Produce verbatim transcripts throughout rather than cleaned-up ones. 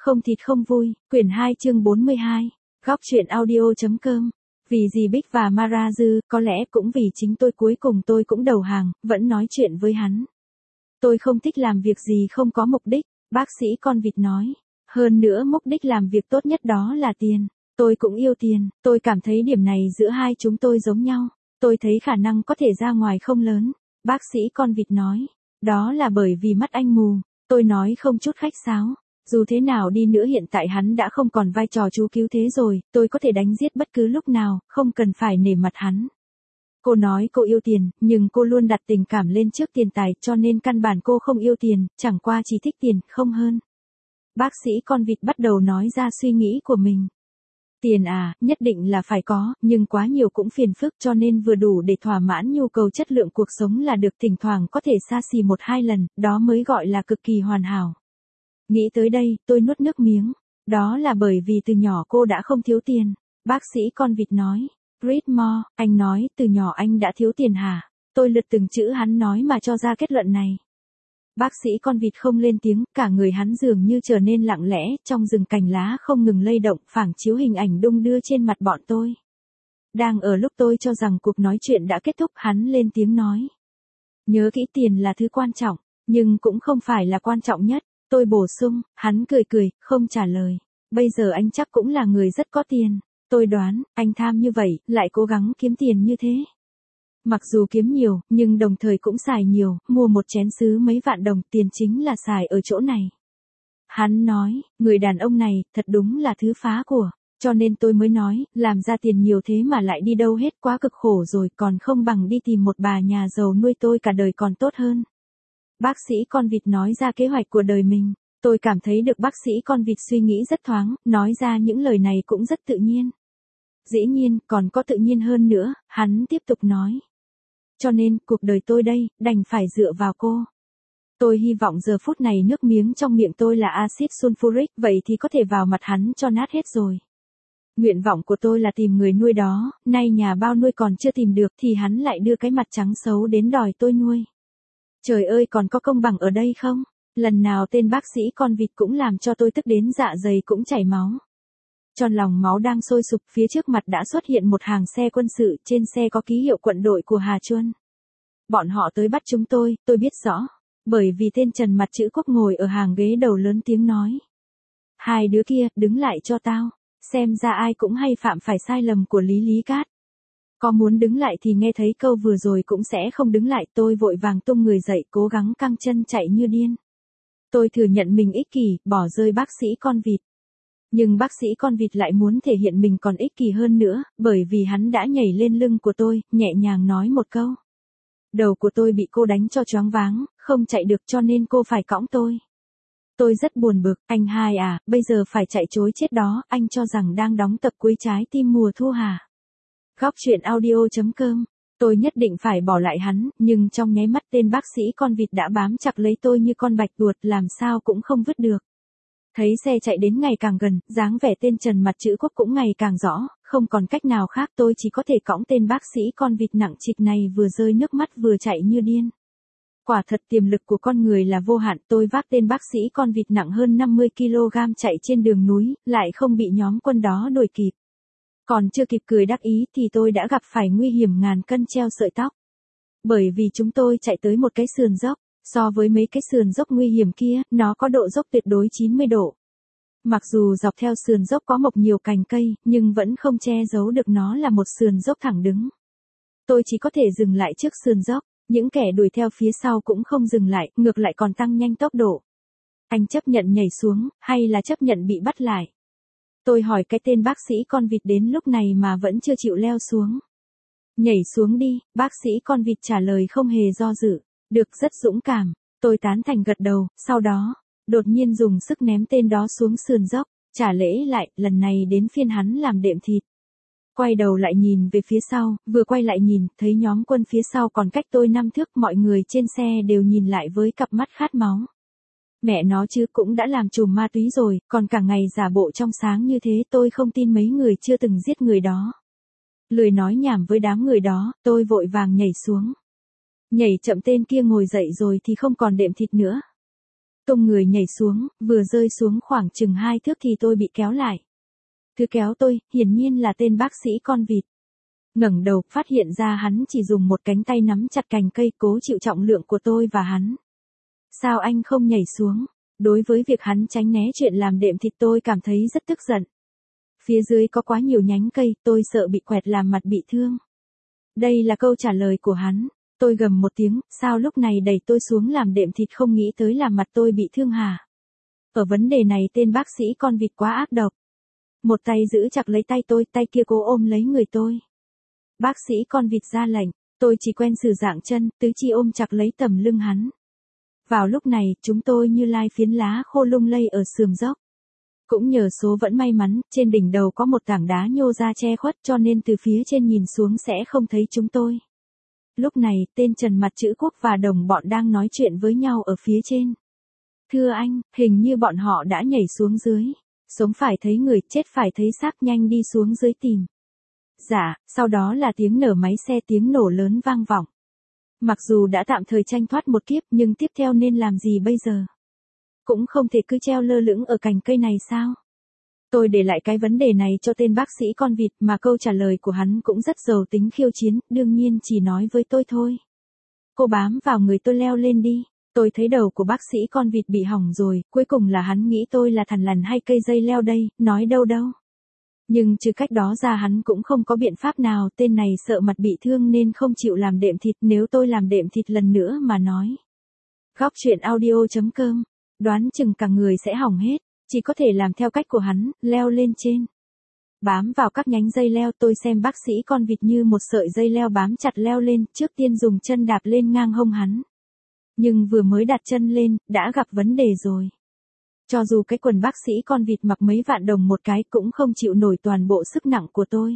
Không thịt không vui, quyển hai chương bốn mươi hai, góc truyện audio.com. Vì gì Bích và Mara Dư, có lẽ cũng vì chính tôi cuối cùng tôi cũng đầu hàng, vẫn nói chuyện với hắn. Tôi không thích làm việc gì không có mục đích, bác sĩ con vịt nói. Hơn nữa mục đích làm việc tốt nhất đó là tiền. Tôi cũng yêu tiền, tôi cảm thấy điểm này giữa hai chúng tôi giống nhau. Tôi thấy khả năng có thể ra ngoài không lớn. Bác sĩ con vịt nói. Đó là bởi vì mắt anh mù. Tôi nói không chút khách sáo. Dù thế nào đi nữa hiện tại hắn đã không còn vai trò chú cứu thế rồi, tôi có thể đánh giết bất cứ lúc nào, không cần phải nể mặt hắn. Cô nói cô yêu tiền, nhưng cô luôn đặt tình cảm lên trước tiền tài, cho nên căn bản cô không yêu tiền, chẳng qua chỉ thích tiền, không hơn. Bác sĩ con vịt bắt đầu nói ra suy nghĩ của mình. Tiền à, nhất định là phải có, nhưng quá nhiều cũng phiền phức cho nên vừa đủ để thỏa mãn nhu cầu chất lượng cuộc sống là được, thỉnh thoảng có thể xa xỉ một hai lần, đó mới gọi là cực kỳ hoàn hảo. Nghĩ tới đây, tôi nuốt nước miếng. Đó là bởi vì từ nhỏ cô đã không thiếu tiền. Bác sĩ con vịt nói. Bridmore, anh nói, từ nhỏ anh đã thiếu tiền hả? Tôi lật từng chữ hắn nói mà cho ra kết luận này. Bác sĩ con vịt không lên tiếng, cả người hắn dường như trở nên lặng lẽ, trong rừng cành lá không ngừng lay động, phảng chiếu hình ảnh đung đưa trên mặt bọn tôi. Đang ở lúc tôi cho rằng cuộc nói chuyện đã kết thúc, hắn lên tiếng nói. Nhớ kỹ, tiền là thứ quan trọng, nhưng cũng không phải là quan trọng nhất. Tôi bổ sung, hắn cười cười, không trả lời. Bây giờ anh chắc cũng là người rất có tiền. Tôi đoán, anh tham như vậy, lại cố gắng kiếm tiền như thế. Mặc dù kiếm nhiều, nhưng đồng thời cũng xài nhiều, mua một chén sứ mấy vạn đồng, tiền chính là xài ở chỗ này. Hắn nói, người đàn ông này, thật đúng là thứ phá của. Cho nên tôi mới nói, làm ra tiền nhiều thế mà lại đi đâu hết, quá cực khổ rồi, còn không bằng đi tìm một bà nhà giàu nuôi tôi cả đời còn tốt hơn. Bác sĩ con vịt nói ra kế hoạch của đời mình. Tôi cảm thấy được bác sĩ con vịt suy nghĩ rất thoáng, nói ra những lời này cũng rất tự nhiên. Dĩ nhiên, còn có tự nhiên hơn nữa, hắn tiếp tục nói. Cho nên, cuộc đời tôi đây, đành phải dựa vào cô. Tôi hy vọng giờ phút này nước miếng trong miệng tôi là axit sulfuric, vậy thì có thể vào mặt hắn cho nát hết rồi. Nguyện vọng của tôi là tìm người nuôi đó, nay nhà bao nuôi còn chưa tìm được thì hắn lại đưa cái mặt trắng xấu đến đòi tôi nuôi. Trời ơi, còn có công bằng ở đây không? Lần nào tên bác sĩ con vịt cũng làm cho tôi tức đến dạ dày cũng chảy máu. Tròn lòng máu đang sôi sục, phía trước mặt đã xuất hiện một hàng xe quân sự, trên xe có ký hiệu quận đội của Hà Chuân. Bọn họ tới bắt chúng tôi, tôi biết rõ. Bởi vì tên Trần mặt chữ Quốc ngồi ở hàng ghế đầu lớn tiếng nói. Hai đứa kia, đứng lại cho tao. Xem ra ai cũng hay phạm phải sai lầm của Lý Lý Cát. Có muốn đứng lại thì nghe thấy câu vừa rồi cũng sẽ không đứng lại, tôi vội vàng tung người dậy, cố gắng căng chân chạy như điên. Tôi thừa nhận mình ích kỷ, bỏ rơi bác sĩ con vịt. Nhưng bác sĩ con vịt lại muốn thể hiện mình còn ích kỷ hơn nữa, bởi vì hắn đã nhảy lên lưng của tôi, nhẹ nhàng nói một câu. Đầu của tôi bị cô đánh cho choáng váng, không chạy được cho nên cô phải cõng tôi. Tôi rất buồn bực, anh hai à, bây giờ phải chạy trối chết đó, anh cho rằng đang đóng tập cuối Trái Tim Mùa Thu hả? Góc truyện audio.com. Tôi nhất định phải bỏ lại hắn, nhưng trong nháy mắt tên bác sĩ con vịt đã bám chặt lấy tôi như con bạch tuộc, làm sao cũng không vứt được. Thấy xe chạy đến ngày càng gần, dáng vẻ tên Trần mặt chữ Quốc cũng ngày càng rõ, không còn cách nào khác, tôi chỉ có thể cõng tên bác sĩ con vịt nặng trịch này vừa rơi nước mắt vừa chạy như điên. Quả thật tiềm lực của con người là vô hạn, tôi vác tên bác sĩ con vịt nặng hơn năm mươi ki lô gam chạy trên đường núi, lại không bị nhóm quân đó đuổi kịp. Còn chưa kịp cười đắc ý thì tôi đã gặp phải nguy hiểm ngàn cân treo sợi tóc. Bởi vì chúng tôi chạy tới một cái sườn dốc, so với mấy cái sườn dốc nguy hiểm kia, nó có độ dốc tuyệt đối chín mươi độ. Mặc dù dọc theo sườn dốc có mọc nhiều cành cây, nhưng vẫn không che giấu được nó là một sườn dốc thẳng đứng. Tôi chỉ có thể dừng lại trước sườn dốc, những kẻ đuổi theo phía sau cũng không dừng lại, ngược lại còn tăng nhanh tốc độ. Anh chấp nhận nhảy xuống, hay là chấp nhận bị bắt lại? Tôi hỏi cái tên bác sĩ con vịt đến lúc này mà vẫn chưa chịu leo xuống. Nhảy xuống đi, bác sĩ con vịt trả lời không hề do dự. Được, rất dũng cảm. Tôi tán thành gật đầu, sau đó, đột nhiên dùng sức ném tên đó xuống sườn dốc, trả lễ lại, lần này đến phiên hắn làm đệm thịt. Quay đầu lại nhìn về phía sau, vừa quay lại nhìn, thấy nhóm quân phía sau còn cách tôi năm thước, mọi người trên xe đều nhìn lại với cặp mắt khát máu. Mẹ nó chứ, cũng đã làm trùm ma túy rồi, còn cả ngày giả bộ trong sáng như thế, tôi không tin mấy người chưa từng giết người đó. Lười nói nhảm với đám người đó, tôi vội vàng nhảy xuống. Nhảy chậm tên kia ngồi dậy rồi thì không còn đệm thịt nữa. Tung người nhảy xuống, vừa rơi xuống khoảng chừng hai thước thì tôi bị kéo lại. Thứ kéo tôi, hiển nhiên là tên bác sĩ con vịt. Ngẩng đầu, phát hiện ra hắn chỉ dùng một cánh tay nắm chặt cành cây cố chịu trọng lượng của tôi và hắn. Sao anh không nhảy xuống? Đối với việc hắn tránh né chuyện làm đệm thịt tôi cảm thấy rất tức giận. Phía dưới có quá nhiều nhánh cây, tôi sợ bị quẹt làm mặt bị thương. Đây là câu trả lời của hắn. Tôi gầm một tiếng, sao lúc này đẩy tôi xuống làm đệm thịt không nghĩ tới làm mặt tôi bị thương hả? Ở vấn đề này tên bác sĩ con vịt quá ác độc. Một tay giữ chặt lấy tay tôi, tay kia cố ôm lấy người tôi. Bác sĩ con vịt ra lệnh, tôi chỉ quen sử dạng chân, tứ chi ôm chặt lấy tầm lưng hắn. Vào lúc này, chúng tôi như lai phiến lá khô lung lay ở sườn dốc. Cũng nhờ số vẫn may mắn, trên đỉnh đầu có một tảng đá nhô ra che khuất cho nên từ phía trên nhìn xuống sẽ không thấy chúng tôi. Lúc này, tên Trần mặt chữ Quốc và đồng bọn đang nói chuyện với nhau ở phía trên. Thưa anh, hình như bọn họ đã nhảy xuống dưới. Sống phải thấy người, chết phải thấy xác, nhanh đi xuống dưới tìm. Dạ, sau đó là tiếng nổ máy xe, tiếng nổ lớn vang vọng. Mặc dù đã tạm thời tranh thoát một kiếp nhưng tiếp theo nên làm gì bây giờ? Cũng không thể cứ treo lơ lửng ở cành cây này sao? Tôi để lại cái vấn đề này cho tên bác sĩ con vịt mà câu trả lời của hắn cũng rất giàu tính khiêu chiến, đương nhiên chỉ nói với tôi thôi. Cô bám vào người tôi leo lên đi. Tôi thấy đầu của bác sĩ con vịt bị hỏng rồi, cuối cùng là hắn nghĩ tôi là thằn lằn hay cây dây leo đây, nói đâu đâu. Nhưng trừ cách đó ra hắn cũng không có biện pháp nào, tên này sợ mặt bị thương nên không chịu làm đệm thịt, nếu tôi làm đệm thịt lần nữa mà nói. Góc truyện audio chấm com, đoán chừng cả người sẽ hỏng hết, chỉ có thể làm theo cách của hắn, leo lên trên. Bám vào các nhánh dây leo, tôi xem bác sĩ con vịt như một sợi dây leo bám chặt leo lên, trước tiên dùng chân đạp lên ngang hông hắn. Nhưng vừa mới đặt chân lên, đã gặp vấn đề rồi. Cho dù cái quần bác sĩ con vịt mặc mấy vạn đồng một cái cũng không chịu nổi toàn bộ sức nặng của tôi.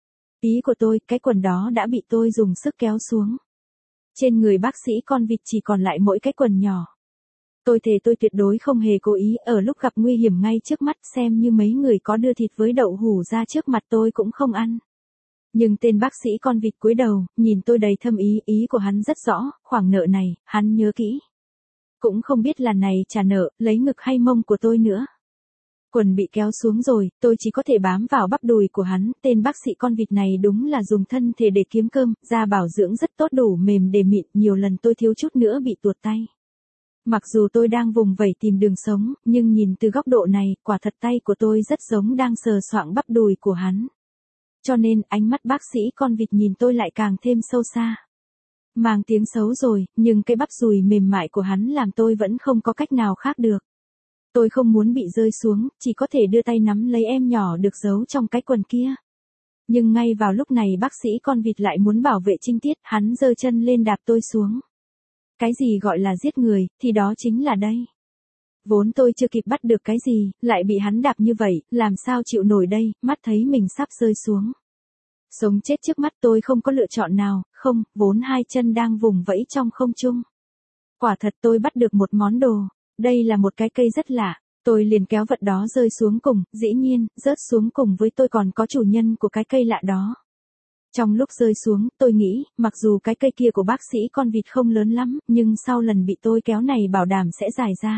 Ý của tôi, cái quần đó đã bị tôi dùng sức kéo xuống. Trên người bác sĩ con vịt chỉ còn lại mỗi cái quần nhỏ. Tôi thề tôi tuyệt đối không hề cố ý, ở lúc gặp nguy hiểm ngay trước mắt xem như mấy người có đưa thịt với đậu hủ ra trước mặt tôi cũng không ăn. Nhưng tên bác sĩ con vịt cúi đầu, nhìn tôi đầy thâm ý, ý của hắn rất rõ, khoản nợ này, hắn nhớ kỹ. Cũng không biết lần này trả nợ, lấy ngực hay mông của tôi nữa. Quần bị kéo xuống rồi, tôi chỉ có thể bám vào bắp đùi của hắn, tên bác sĩ con vịt này đúng là dùng thân thể để kiếm cơm, da bảo dưỡng rất tốt, đủ mềm để mịn, nhiều lần tôi thiếu chút nữa bị tuột tay. Mặc dù tôi đang vùng vẫy tìm đường sống, nhưng nhìn từ góc độ này, quả thật tay của tôi rất giống đang sờ soạng bắp đùi của hắn. Cho nên, ánh mắt bác sĩ con vịt nhìn tôi lại càng thêm sâu xa. Mang tiếng xấu rồi, nhưng cái bắp đùi mềm mại của hắn làm tôi vẫn không có cách nào khác được. Tôi không muốn bị rơi xuống, chỉ có thể đưa tay nắm lấy em nhỏ được giấu trong cái quần kia. Nhưng ngay vào lúc này bác sĩ con vịt lại muốn bảo vệ trinh tiết, hắn giơ chân lên đạp tôi xuống. Cái gì gọi là giết người, thì đó chính là đây. Vốn tôi chưa kịp bắt được cái gì, lại bị hắn đạp như vậy, làm sao chịu nổi đây, mắt thấy mình sắp rơi xuống. Sống chết trước mắt tôi không có lựa chọn nào, không, vốn hai chân đang vùng vẫy trong không trung. Quả thật tôi bắt được một món đồ, đây là một cái cây rất lạ, tôi liền kéo vật đó rơi xuống cùng, dĩ nhiên, rớt xuống cùng với tôi còn có chủ nhân của cái cây lạ đó. Trong lúc rơi xuống, tôi nghĩ, mặc dù cái cây kia của bác sĩ con vịt không lớn lắm, nhưng sau lần bị tôi kéo này bảo đảm sẽ dài ra.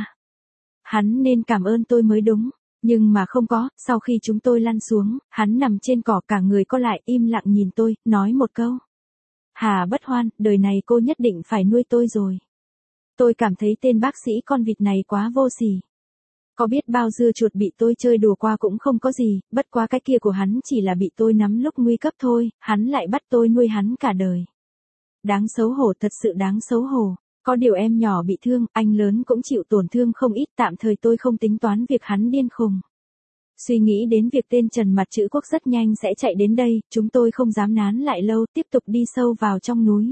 Hắn nên cảm ơn tôi mới đúng, nhưng mà không có, sau khi chúng tôi lăn xuống, hắn nằm trên cỏ cả người co lại im lặng nhìn tôi, nói một câu. Hà Bất Hoan, đời này cô nhất định phải nuôi tôi rồi. Tôi cảm thấy tên bác sĩ con vịt này quá vô sỉ. Có biết bao dưa chuột bị tôi chơi đùa qua cũng không có gì, bất quá cái kia của hắn chỉ là bị tôi nắm lúc nguy cấp thôi, hắn lại bắt tôi nuôi hắn cả đời. Đáng xấu hổ, thật sự đáng xấu hổ. Có điều em nhỏ bị thương, anh lớn cũng chịu tổn thương không ít, tạm thời tôi không tính toán việc hắn điên khùng. Suy nghĩ đến việc tên Trần mặt chữ Quốc rất nhanh sẽ chạy đến đây, chúng tôi không dám nán lại lâu, tiếp tục đi sâu vào trong núi.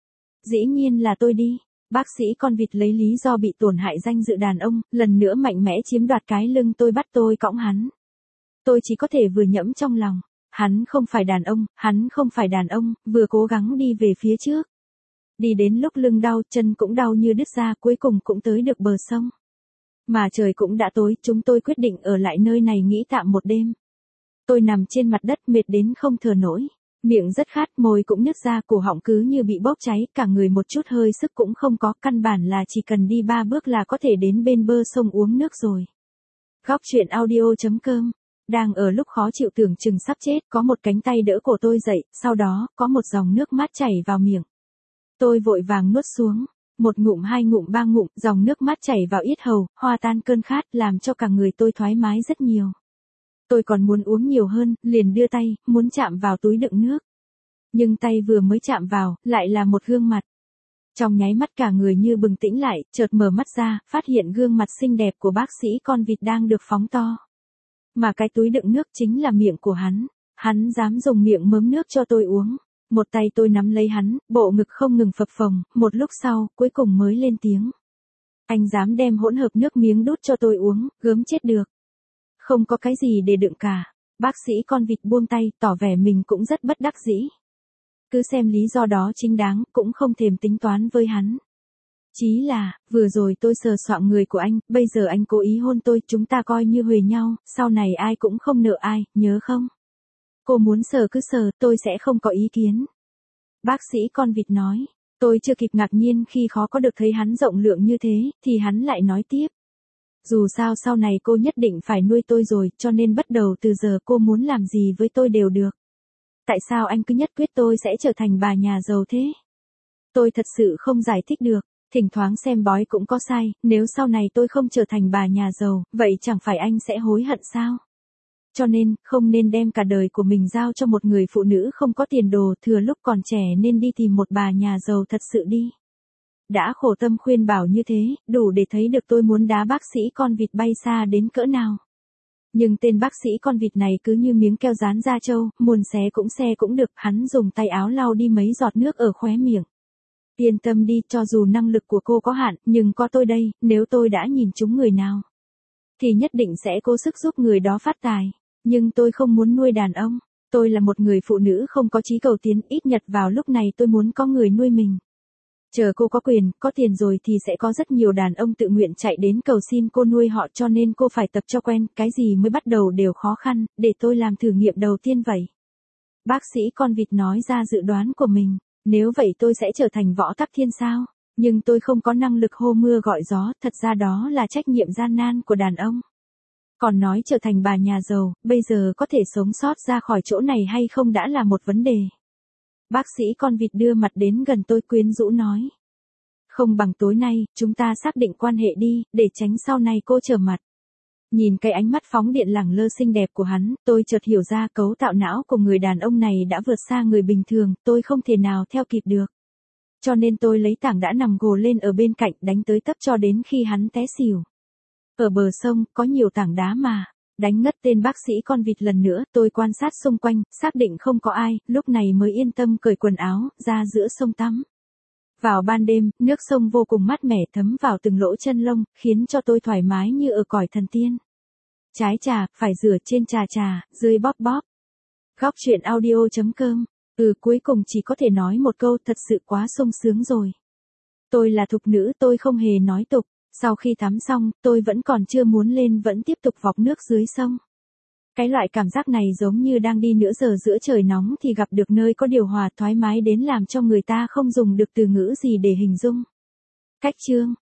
Dĩ nhiên là tôi đi. Bác sĩ con vịt lấy lý do bị tổn hại danh dự đàn ông, lần nữa mạnh mẽ chiếm đoạt cái lưng tôi, bắt tôi cõng hắn. Tôi chỉ có thể vừa nhẫm trong lòng, hắn không phải đàn ông, hắn không phải đàn ông, vừa cố gắng đi về phía trước. Đi đến lúc lưng đau, chân cũng đau như đứt ra, cuối cùng cũng tới được bờ sông. Mà trời cũng đã tối, chúng tôi quyết định ở lại nơi này nghỉ tạm một đêm. Tôi nằm trên mặt đất mệt đến không thở nổi. Miệng rất khát, môi cũng nứt ra, cổ họng cứ như bị bốc cháy, cả người một chút hơi sức cũng không có, căn bản là chỉ cần đi ba bước là có thể đến bên bờ sông uống nước rồi. Góc truyện audio.com. Đang ở lúc khó chịu tưởng chừng sắp chết, có một cánh tay đỡ cổ tôi dậy, sau đó, có một dòng nước mát chảy vào miệng. Tôi vội vàng nuốt xuống. Một ngụm, hai ngụm, ba ngụm, dòng nước mát chảy vào yết hầu, hòa tan cơn khát, làm cho cả người tôi thoải mái rất nhiều. Tôi còn muốn uống nhiều hơn, liền đưa tay, muốn chạm vào túi đựng nước. Nhưng tay vừa mới chạm vào, lại là một gương mặt. Trong nháy mắt cả người như bừng tỉnh lại, chợt mở mắt ra, phát hiện gương mặt xinh đẹp của bác sĩ con vịt đang được phóng to. Mà cái túi đựng nước chính là miệng của hắn. Hắn dám dùng miệng mớm nước cho tôi uống. Một tay tôi nắm lấy hắn, bộ ngực không ngừng phập phồng, một lúc sau, cuối cùng mới lên tiếng. Anh dám đem hỗn hợp nước miếng đút cho tôi uống, gớm chết được. Không có cái gì để đựng cả. Bác sĩ con vịt buông tay, tỏ vẻ mình cũng rất bất đắc dĩ. Cứ xem lý do đó chính đáng, cũng không thèm tính toán với hắn. Chí là, vừa rồi tôi sờ soạng người của anh, bây giờ anh cố ý hôn tôi, chúng ta coi như huề nhau, sau này ai cũng không nợ ai, nhớ không? Cô muốn sờ cứ sờ, tôi sẽ không có ý kiến. Bác sĩ con vịt nói, tôi chưa kịp ngạc nhiên khi khó có được thấy hắn rộng lượng như thế, thì hắn lại nói tiếp. Dù sao sau này cô nhất định phải nuôi tôi rồi, cho nên bắt đầu từ giờ cô muốn làm gì với tôi đều được. Tại sao anh cứ nhất quyết tôi sẽ trở thành bà nhà giàu thế? Tôi thật sự không giải thích được, thỉnh thoảng xem bói cũng có sai, nếu sau này tôi không trở thành bà nhà giàu, vậy chẳng phải anh sẽ hối hận sao? Cho nên, không nên đem cả đời của mình giao cho một người phụ nữ không có tiền đồ, thừa lúc còn trẻ nên đi tìm một bà nhà giàu thật sự đi. Đã khổ tâm khuyên bảo như thế, đủ để thấy được tôi muốn đá bác sĩ con vịt bay xa đến cỡ nào. Nhưng tên bác sĩ con vịt này cứ như miếng keo dán da trâu, muốn xé cũng xe cũng được, hắn dùng tay áo lau đi mấy giọt nước ở khóe miệng. Yên tâm đi, cho dù năng lực của cô có hạn, nhưng có tôi đây, nếu tôi đã nhìn trúng người nào, thì nhất định sẽ cố sức giúp người đó phát tài. Nhưng tôi không muốn nuôi đàn ông, tôi là một người phụ nữ không có chí cầu tiến, ít nhất vào lúc này tôi muốn có người nuôi mình. Chờ cô có quyền, có tiền rồi thì sẽ có rất nhiều đàn ông tự nguyện chạy đến cầu xin cô nuôi họ, cho nên cô phải tập cho quen, cái gì mới bắt đầu đều khó khăn, để tôi làm thử nghiệm đầu tiên vậy. Bác sĩ con vịt nói ra dự đoán của mình, nếu vậy tôi sẽ trở thành Võ Tắc Thiên sao? Nhưng tôi không có năng lực hô mưa gọi gió, thật ra đó là trách nhiệm gian nan của đàn ông. Còn nói trở thành bà nhà giàu, bây giờ có thể sống sót ra khỏi chỗ này hay không đã là một vấn đề. Bác sĩ con vịt đưa mặt đến gần tôi quyến rũ nói. Không bằng tối nay, chúng ta xác định quan hệ đi, để tránh sau này cô trở mặt. Nhìn cái ánh mắt phóng điện lẳng lơ xinh đẹp của hắn, tôi chợt hiểu ra cấu tạo não của người đàn ông này đã vượt xa người bình thường, tôi không thể nào theo kịp được. Cho nên tôi lấy tảng đã nằm gồ lên ở bên cạnh đánh tới tấp cho đến khi hắn té xỉu. Ở bờ sông, có nhiều tảng đá mà. Đánh ngất tên bác sĩ con vịt lần nữa, tôi quan sát xung quanh, xác định không có ai, lúc này mới yên tâm cởi quần áo, ra giữa sông tắm. Vào ban đêm, nước sông vô cùng mát mẻ thấm vào từng lỗ chân lông, khiến cho tôi thoải mái như ở cõi thần tiên. Trái trà, phải rửa, trên trà trà, dưới bóp bóp. Góc truyện audio.com. Ừ, cuối cùng chỉ có thể nói một câu, thật sự quá sung sướng rồi. Tôi là thục nữ, tôi không hề nói tục. Sau khi tắm xong, tôi vẫn còn chưa muốn lên, vẫn tiếp tục vọc nước dưới sông. Cái loại cảm giác này giống như đang đi nửa giờ giữa trời nóng thì gặp được nơi có điều hòa, thoải mái đến làm cho người ta không dùng được từ ngữ gì để hình dung. Cách chương